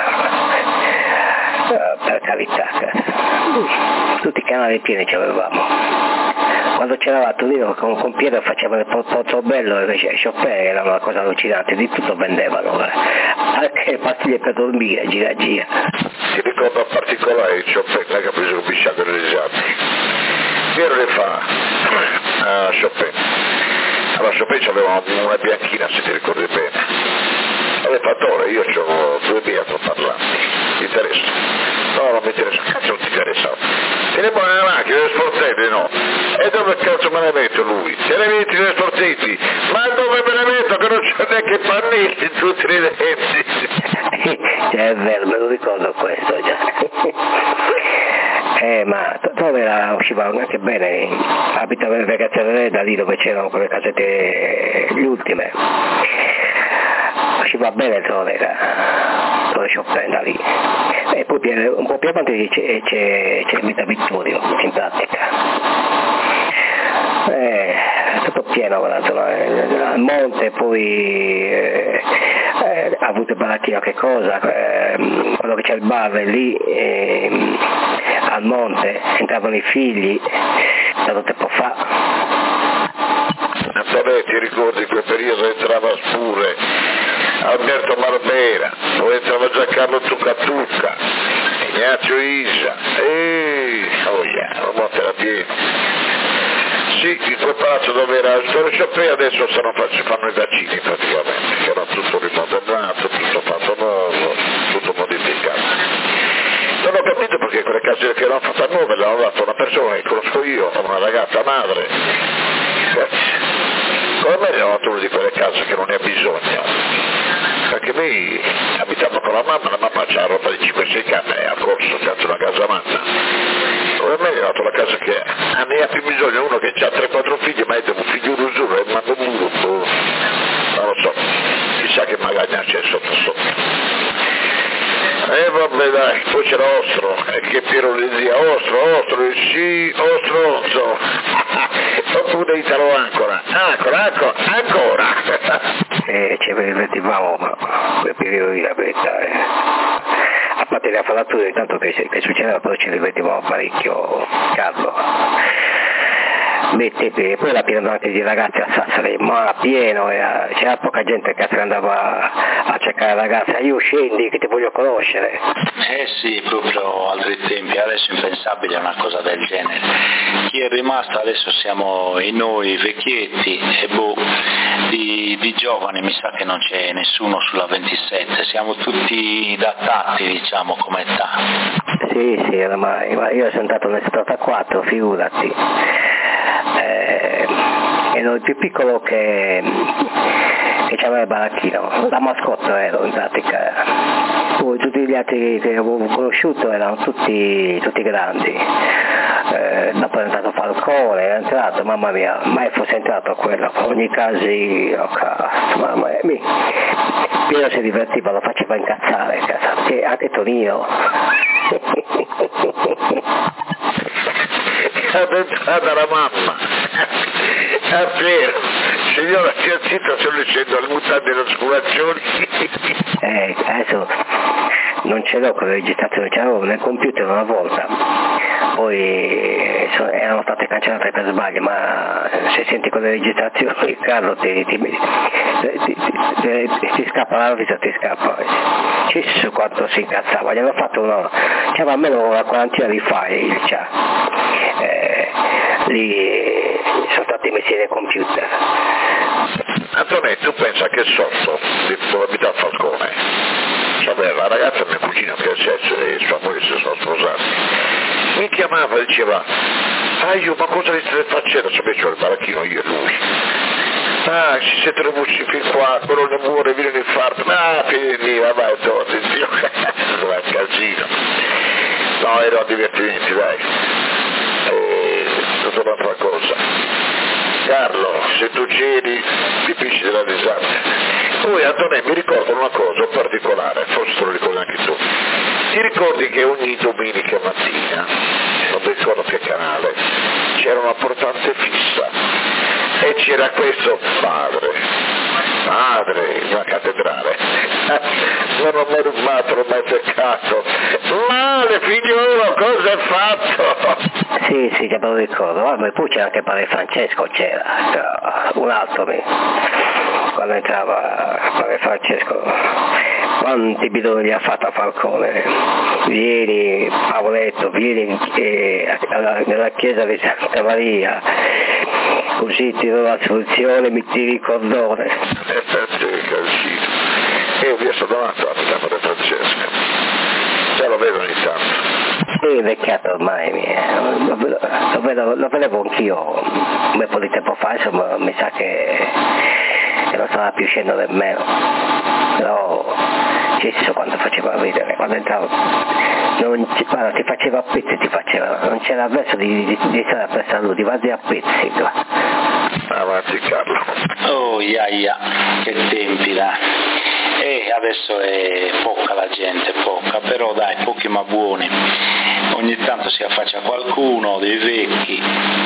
per carità, tutti i canali pieni ce l'avevamo. Quando c'era a Torino con, con Piero faceva il Portobello e Chopin, era una cosa allucinante, di tutto vendevano, eh. Anche pastiglie per dormire, gira gira. Ti ricordo in particolare il Chopin che ha preso un bisciato degli esami. Piero le fa a Chopin. Allora Chopin aveva una bianchina, se ti ricordi bene. Aveva fatto ora, io ho due bianco parlanti. ti interessa? No, non mi interessa, cazzo non ti interessa. Teniamo nella macchina, le sportelli no. E dove cazzo me ne metto lui? Te ne metti le sportelli? Ma dove me ne metto che non c'è neanche i pannelli in tutti i denti? Cioè, è vero, me lo ricordo questo già. Eh, ma Tovera usciva anche bene, abitava nel Ragazzato da lì dove c'erano quelle casette, le ultime. Usciva bene Tovera, dove Chopin da lì. E poi un po' più avanti c'è, c'è, c'è Vita Vittorio, in pratica. Eh, tutto pieno quella zona, eh, al monte, poi eh, eh, ha avuto il baracchino che cosa, eh, quello che c'è il bar lì, eh, al monte, entravano i figli, tanto tempo fa. Vabbè, ti ricordi quel periodo entrava Spure, Alberto Marbera, poi entrava Giancarlo Tucatucca, Ignazio Isa, eeeh, oh yeah, la morte era piena. Sì, in quel palazzo dove era il Torre Chopin adesso stanno facendo, fanno i vaccini praticamente, che era tutto rimodellato, tutto fatto nuovo, tutto modificato. Non ho capito perché quelle case che erano fatte nuove le hanno dato a una persona che conosco io, a una ragazza madre. Come me ne ho dato una di quelle case che non ne ha bisogno? Perché noi abitiamo con la mamma, la mamma c'ha roba di cinque sei camere, a corso, cazzo una casa matta. Come me ne ho dato la casa che ha, ne ha più bisogno uno che ha tre quattro figli, ma è un figlio usurio e manda un gruppo. Non lo so, chissà che magagna c'è sotto sotto. E eh, vabbè dai, poi c'era Ostro, e che Piero le zia, Ostro, Ostro, sì, Ostro, Ostro, oppure Italo ancora, ancora, ancora, ancora. E ci divertivamo, ma quel periodo di la verità, eh. A parte la falatura intanto che, che succedeva, però ci divertivamo parecchio, Carlo. Beh, te, poi era pieno anche di ragazzi a Sassari, ma pieno, era, c'era poca gente che andava a cercare ragazzi, io scendi che ti voglio conoscere. Eh sì, proprio altri tempi, adesso è impensabile una cosa del genere. Chi è rimasto adesso siamo i noi vecchietti e boh, di, di giovani mi sa che non c'è nessuno sulla ventisette, siamo tutti datati diciamo come età. Sì, sì, ormai, ma io sono andato nel settantaquattro, figurati. Eh, ero il più piccolo che, che c'aveva il baracchino, la mascotte ero in pratica, poi tutti gli altri che avevo conosciuto erano tutti, tutti grandi, eh, dopo è entrato Falcone, è entrato, mamma mia, mai fosse entrato quello, in ogni caso io, cazzo, mamma mia, mi, Piero si divertiva, lo faceva incazzare, cazzo, sì, anche Tonino. È entrata la mamma, è vero, signora stia zitta, sto leggendo le mutande delle oscurazioni. Eh, adesso non ce l'ho con le registrazioni, ce l'avevo nel computer una volta, poi so, erano state cancellate per sbaglio, ma se senti con le registrazioni, Carlo, ti, ti, ti, ti, ti, ti scappa la vita, ti scappa. Cesso quanto si incazzava, gli avevo fatto uno, c'era almeno una quarantina di file, cioè, eh, lì sono stati messi nei computer. Antonetto, tu pensa che sotto, dove abita Falcone, cioè la ragazza mia cugina che e sua moglie si sono sposati, mi chiamava e diceva, ah io ma cosa li state facendo? Cioè c'ho il baracchino io e lui. Ah, si siete rimussi fin qua, quello ne muore, viene un infarto, ah, figli, vabbè, torni, zio, un casino. No, erano divertimenti, dai. E tutta un'altra cosa. Carlo, se tu c'eri, ti pisci della risata. Poi Antonè mi ricordo una cosa particolare, forse te lo ricordi anche tu. Ti ricordi che ogni domenica mattina, non mi ricordo che canale, c'era una portante fissa e c'era questo padre, padre, in una cattedrale. Non ho mai rubato, non ho mai peccato. Male figliolo, cosa hai fatto? Sì, sì, che me lo ricordo, ma poi c'era anche padre Francesco, c'era un altro quando entrava padre Francesco, quanti bidoni gli ha fatto a Falcone, vieni Pavoletto, vieni eh, nella chiesa di Santa Maria, così ti do la soluzione, mi tiri il cordone. E io vi sono davanti a padre Francesco. lo vedo ogni tanto. Sì, è vecchiato ormai, lo, lo, lo, vedo, lo vedevo anch'io un po' di tempo fa, insomma mi sa che, che non stava più uscendo nemmeno, però Gesù quando faceva ridere, quando entravo, non, guarda, ti faceva a pezzi, ti faceva, non c'era verso di, di, di stare appresso a lui, ti vasi a pezzi. Avanti Carlo. Oh, ia, ia, che tempi là. E adesso è poca la gente, poca, però dai, pochi ma buoni. Ogni tanto si affaccia qualcuno, dei vecchi,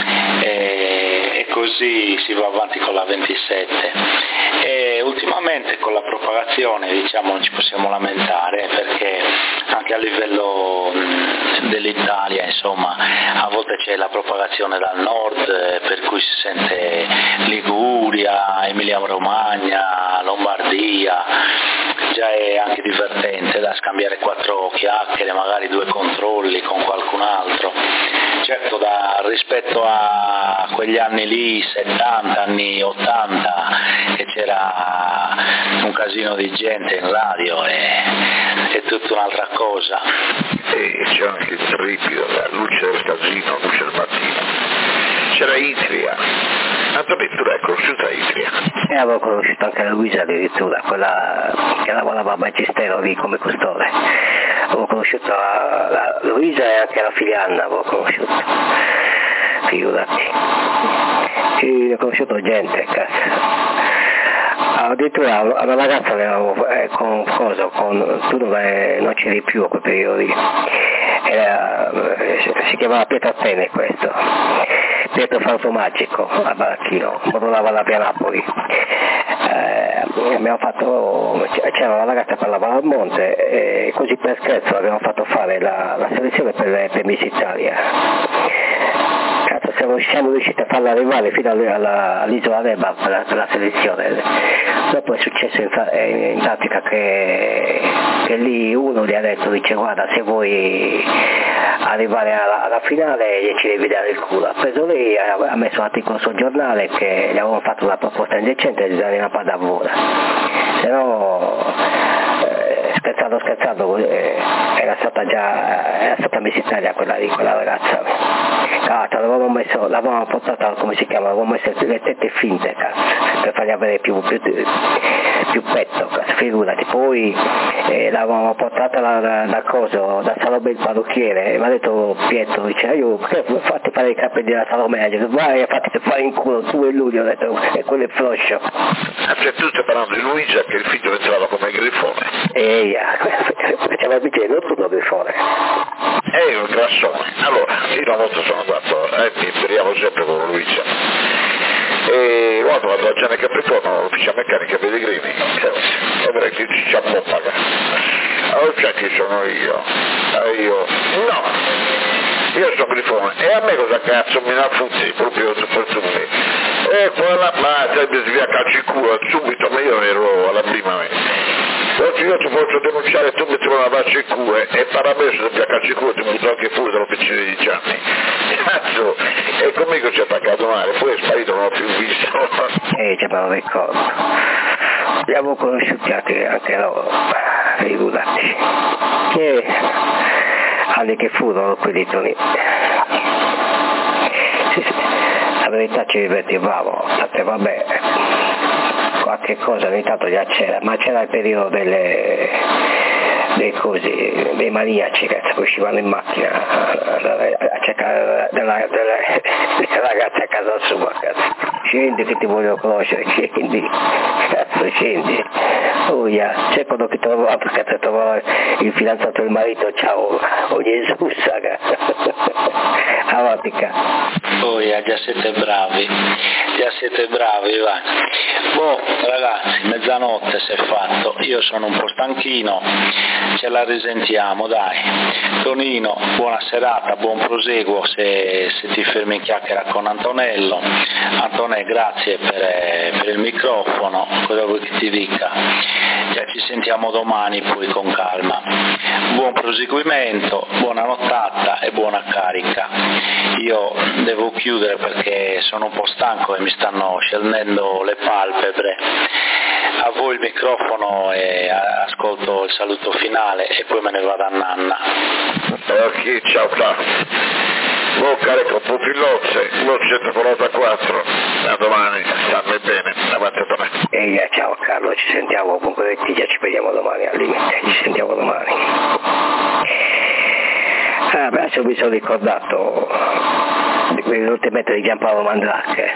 e, e così si va avanti con la ventisette. E ultimamente con la propagazione, diciamo, non ci possiamo lamentare, perché anche a livello dell'Italia, insomma, a volte c'è la propagazione dal nord, per cui si sente Liguria, Emilia-Romagna, Lombardia. Già è anche divertente da scambiare quattro chiacchiere, magari due controlli con qualcun altro. Certo, da, rispetto a quegli anni lì, settanta, anni ottanta, che c'era un casino di gente in radio, è, è tutta un'altra cosa. E c'è anche il ripido, la luce del casino, luce del mattino. C'era Itria. Antonio, tu l'hai conosciuta Itria? E avevo conosciuto anche la Luisa addirittura, quella che lavorava a Magistero lì come custode. Avevo conosciuto la, la Luisa e anche la figlia Anna avevo conosciuto. Figurati. E ho conosciuto gente, cazzo. Addirittura una ragazza eh, con cosa, con tu dove non c'eri più a quei periodi. Era, si chiamava Pietro Attene questo. Pietro Falso Magico a Baracchino, modulava la via Napoli. Eh, abbiamo fatto, c'era una ragazza che parlava al monte e così per scherzo abbiamo fatto fare la, la selezione per, per Miss Italia. Cazzo, siamo, siamo riusciti a farla arrivare fino alla, all'isola d'Elba per la, per la selezione. Dopo è successo in, in pratica che, che lì uno gli ha detto, dice guarda se vuoi arrivare alla, alla finale ci devi dare il culo. Ha preso lei, ha, ha messo un articolo sul giornale che gli avevano fatto una proposta indecente di dare una padavola. Se no, eh, scherzando scherzando, eh, era stata già era stata Miss Italia quella lì, quella ragazza. Cazzo, l'avevamo messo, l'avevamo portata, come si chiama, l'avevamo messo le tette finte, cazzo, per fargli avere più, più, più petto, cazzo, figurati. Poi eh, l'avevamo portata da, da, da coso, da Salome il parrucchiere, e mi ha detto Pietro, dice, io fatti fare i capelli della Salome, dico, vai, fatti fare in culo, tu e lui, ho detto, e quello è floscio. Ah, cioè tu stai parlando di Luisa, che il figlio entrava come grifone. Ehi, faceva il bicchiere, non tutto grifone. È un grassone. Allora, io una volta sono andato, eh, mi imperiamo sempre con Luisa. E una volta vado a Gianni Capricorno, l'ufficio meccanica Pellegrini, e vorrei che ci c'è un po' pagare. Allora c'è chi sono io? E io, no, io sono grifone, e a me cosa cazzo mi ne affutti proprio per tutti? E quella, ma sarebbe sviaccarci il culo subito, ma io ero alla prima vez. Oggi io ti posso denunciare, tu mi trovi una faccia in culo e paramesso di piaccarci il culo ti butto anche fuori dall'officina di dieci anni. Cazzo, e conmigo ci ha attaccato male, poi è sparito, non l'ho più visto. Eh, ce me lo ricordo. Li avevo conosciuti anche, anche loro, figurati. Che anni che furono quelli lì. La verità ci divertivamo, tante vabbè. Qualche cosa ogni tanto già c'era, ma c'era il periodo delle, dei cosi, dei maniaci che uscivano in macchina a cercare della, della, della ragazza a casa sua, cazzo. Scendi che ti voglio conoscere, scendi, cazzo scendi. Oh yeah. C'è quello che trovava, cazzo trovava il fidanzato del marito, ciao, oh Gesù, saga. Avanti, cazzo. Oh yeah, già siete bravi, già siete bravi, va. Boh, ragazzi, mezzanotte si è fatto, io sono un po' stanchino, ce la risentiamo, dai. Tonino, buona serata, buon proseguo se, se ti fermi in chiacchiera con Antonello. Antonè, grazie per, per il microfono, cosa vuoi che ti dica? Già ci sentiamo domani poi con calma. Buon proseguimento, buona nottata e buona carica. Io devo chiudere perché sono un po' stanco e mi stanno scendendo le palpebre. a voi il microfono e ascolto il saluto finale e poi me ne vado a nanna. Ok, ciao ciao. Oh, carico Pupillozze, novecentoquarantaquattro, a domani, stammi bene, avanti a domani. E ciao Carlo, ci sentiamo con Colettiglia, ci vediamo domani al limite, ci sentiamo domani. Ah, beh, adesso mi sono ricordato l'ultimamente di Giampaolo Mandracche.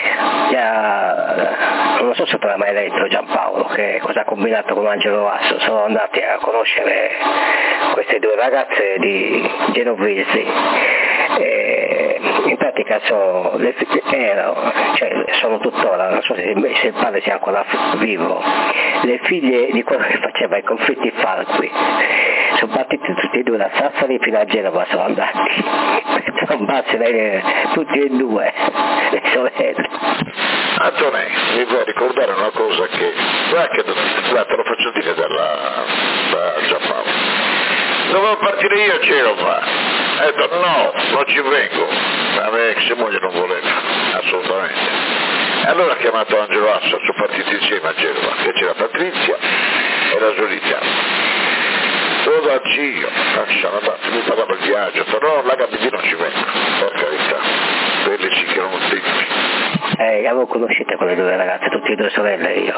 Già, non so se te l'ha mai letto Giampaolo, che cosa ha combinato con Angelo Vasso. Sono andati a conoscere queste due ragazze di genovesi. E in pratica sono, le, erano, cioè sono tuttora, non so se, se il padre sia ancora vivo, le figlie di quello che faceva i conflitti falqui. Sono partiti tutti e due da Sassari fino a Genova, sono andati, sono basse tutti e due, le sorelle. Antonè, mi vuoi ricordare una cosa che, guarda, che, guarda te lo faccio dire dalla, da Giampaolo. Dovevo partire io a Genova, ho detto no, non ci vengo, la mia ex moglie non voleva, assolutamente. E allora ha chiamato Angelo Asso, sono partiti insieme a Genova, che c'era Patrizia e la Giuliziana. Solo da Gio, mi pagava il viaggio, però no, la Gabini non ci vengo, per carità, quelli sì che erano tipi. Eh, avevo conosciute quelle due ragazze, tutte e due sorelle io.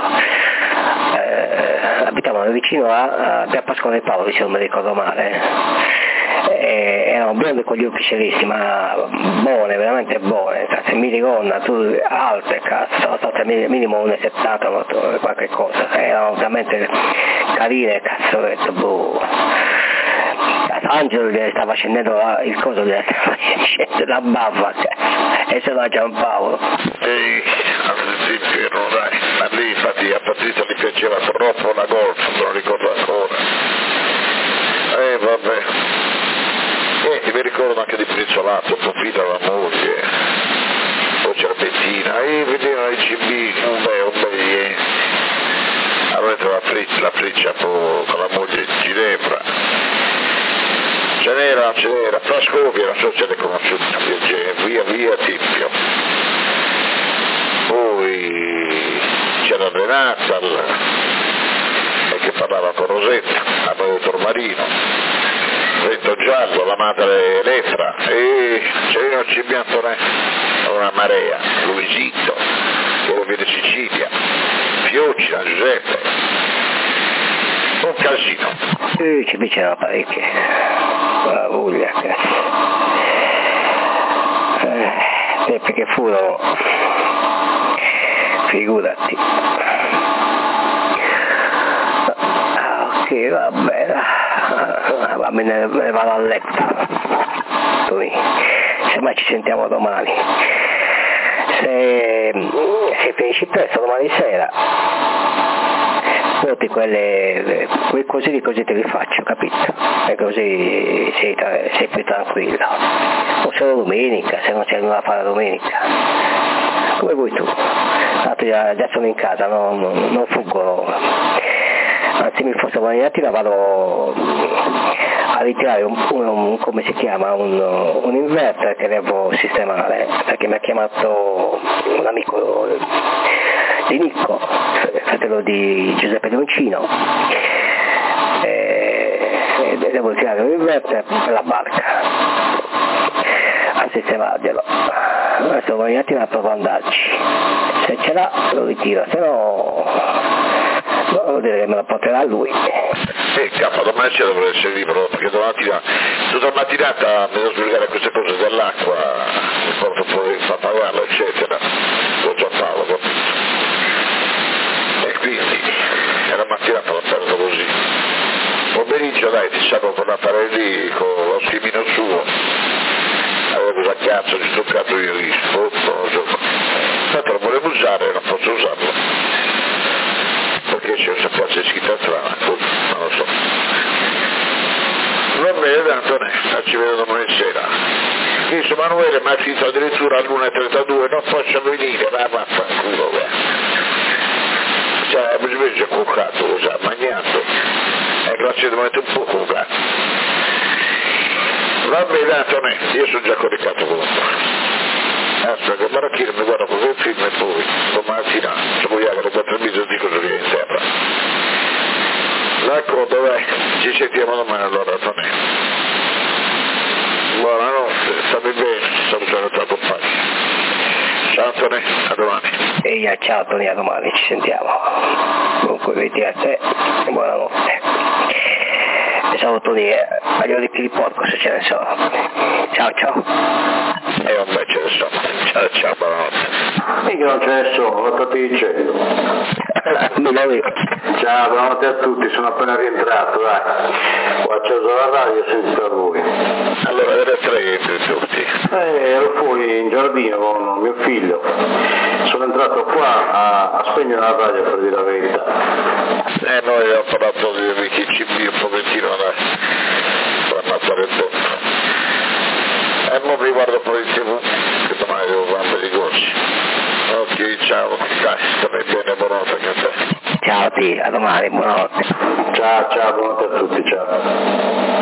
Eh, abitavano vicino a, a Via Pasquale Paoli, se non mi ricordo male. Eh, erano bionde con gli occhi seristi, ma buone, veramente buone, cazzo, minigonna, tu alte, cazzo, sono state minimo uno virgola settanta, qualche cosa, erano veramente carine, cazzo, ho detto, boh. Angelo gli stava scendendo il coso, gli stava scendendo la bava, cazzo, e se va Giampaolo. Ehi, all'inferno dai, ma lì infatti a Patrizia gli piaceva troppo la golf, me lo ricordo ancora. Eh vabbè. Eh, mi ricordo anche di Prizzolato, Pupilla la moglie, poi c'era Bettina, e vedevano i C B, un bel, un bel, eh. Allora la Frizia, la Frizia con la moglie Ginevra. Ce n'era, ce n'era, Frascovi, non so se le conosciute, via via Tippio. Poi c'era Renata, che parlava con Rosetta, a dottor Marino, Vento Giallo, la madre Elettra, e c'era C B Antonello, una marea, Luisito, che era di Sicilia, Fiocina, Giuseppe, un casino. Sì, ci c'erano parecchie, la voglia, cazzo. Eh, perché furono, figurati. Ok, va bene, va bene, me ne vado a letto. Poi, semmai ci sentiamo domani. Se, se finisci presto domani sera, tutti quelle, quei così così te li faccio, capito? E così sei, sei più tranquillo. O solo domenica, se non c'è nulla da fare domenica. Come vuoi tu? Tanto già, già sono in casa, non, non, non fuggo. Anzi, mi fosse domani mattina vado a ritirare un, un, come si chiama, un, un inverter che devo sistemare, perché mi ha chiamato un amico di Nicco, fratello di Giuseppe Doncino, e, e devo ritirare un inverter per la barca a sistemarglielo. Adesso domani mattina provo ad andarci, se ce l'ha lo ritiro, se no vuol dire che me lo porterà lui. Eh, capo, domani ce dovrei essere libero, perché domattina, tutta la mattinata mi devo spiegare queste cose dell'acqua, mi porto fuori il pappagallo, eccetera, con Giampaolo, capito? E quindi, è la mattinata la perdo così. Pomeriggio, dai, ti sapevo per andare lì con lo schimino suo, avevo cosa cazzo di stoccato io lì, sotto, non so. Tanto lo volevo usare, non posso usarlo. Perché c'è una piazza scritta strana, non lo so. Va bene, Antonè, ci vedo domani sera. Dice Manuele, mi ha scritto addirittura all'una e trentadue, non posso venire, va, vaffanculo, va. Cioè, mi sveglio cuccato, lo sa, mangiato. E grazie di momento un po' cuccato. Va bene, Antonè, io sono già coricato comunque. Aspetta, che Maracchino mi guarda così il film e poi, domattina, se vogliamo, le quattro video di cosa viene in terra. Ecco dov'è? Ci sentiamo domani allora, Tony. Buonanotte, stammi bene, salutare il tuo compagno. Ciao Tony, a domani. E ciao Tony, a domani, ci sentiamo. Comunque vedi a te, buonanotte. E saluto lì agli orecchi di porco se ce ne sono. Ciao ciao. E un bel ce ne sono. Ciao ciao, buonanotte. Mica non ce ne sono, lo state dicendo. Non lo vedo. Ciao, buonanotte a tutti, sono appena rientrato, dai. Ho acceso la radio e sentito a voi. Allora, dove sei tutti? Eh, ero fuori in giardino con mio figlio. Sono entrato qua a, a spegnere la radio per dire la verità. Eh, noi abbiamo parlato di amici C B un pochettino, dai, per ammazzare il tempo. E non mi guardo poi in tv, che domani devo fare dei corsi. Ok, ciao, dai, stammi bene, buonanotte anche a te. Ciao ti, a domani, buonanotte. Ciao, ciao, buonanotte a tutti, ciao.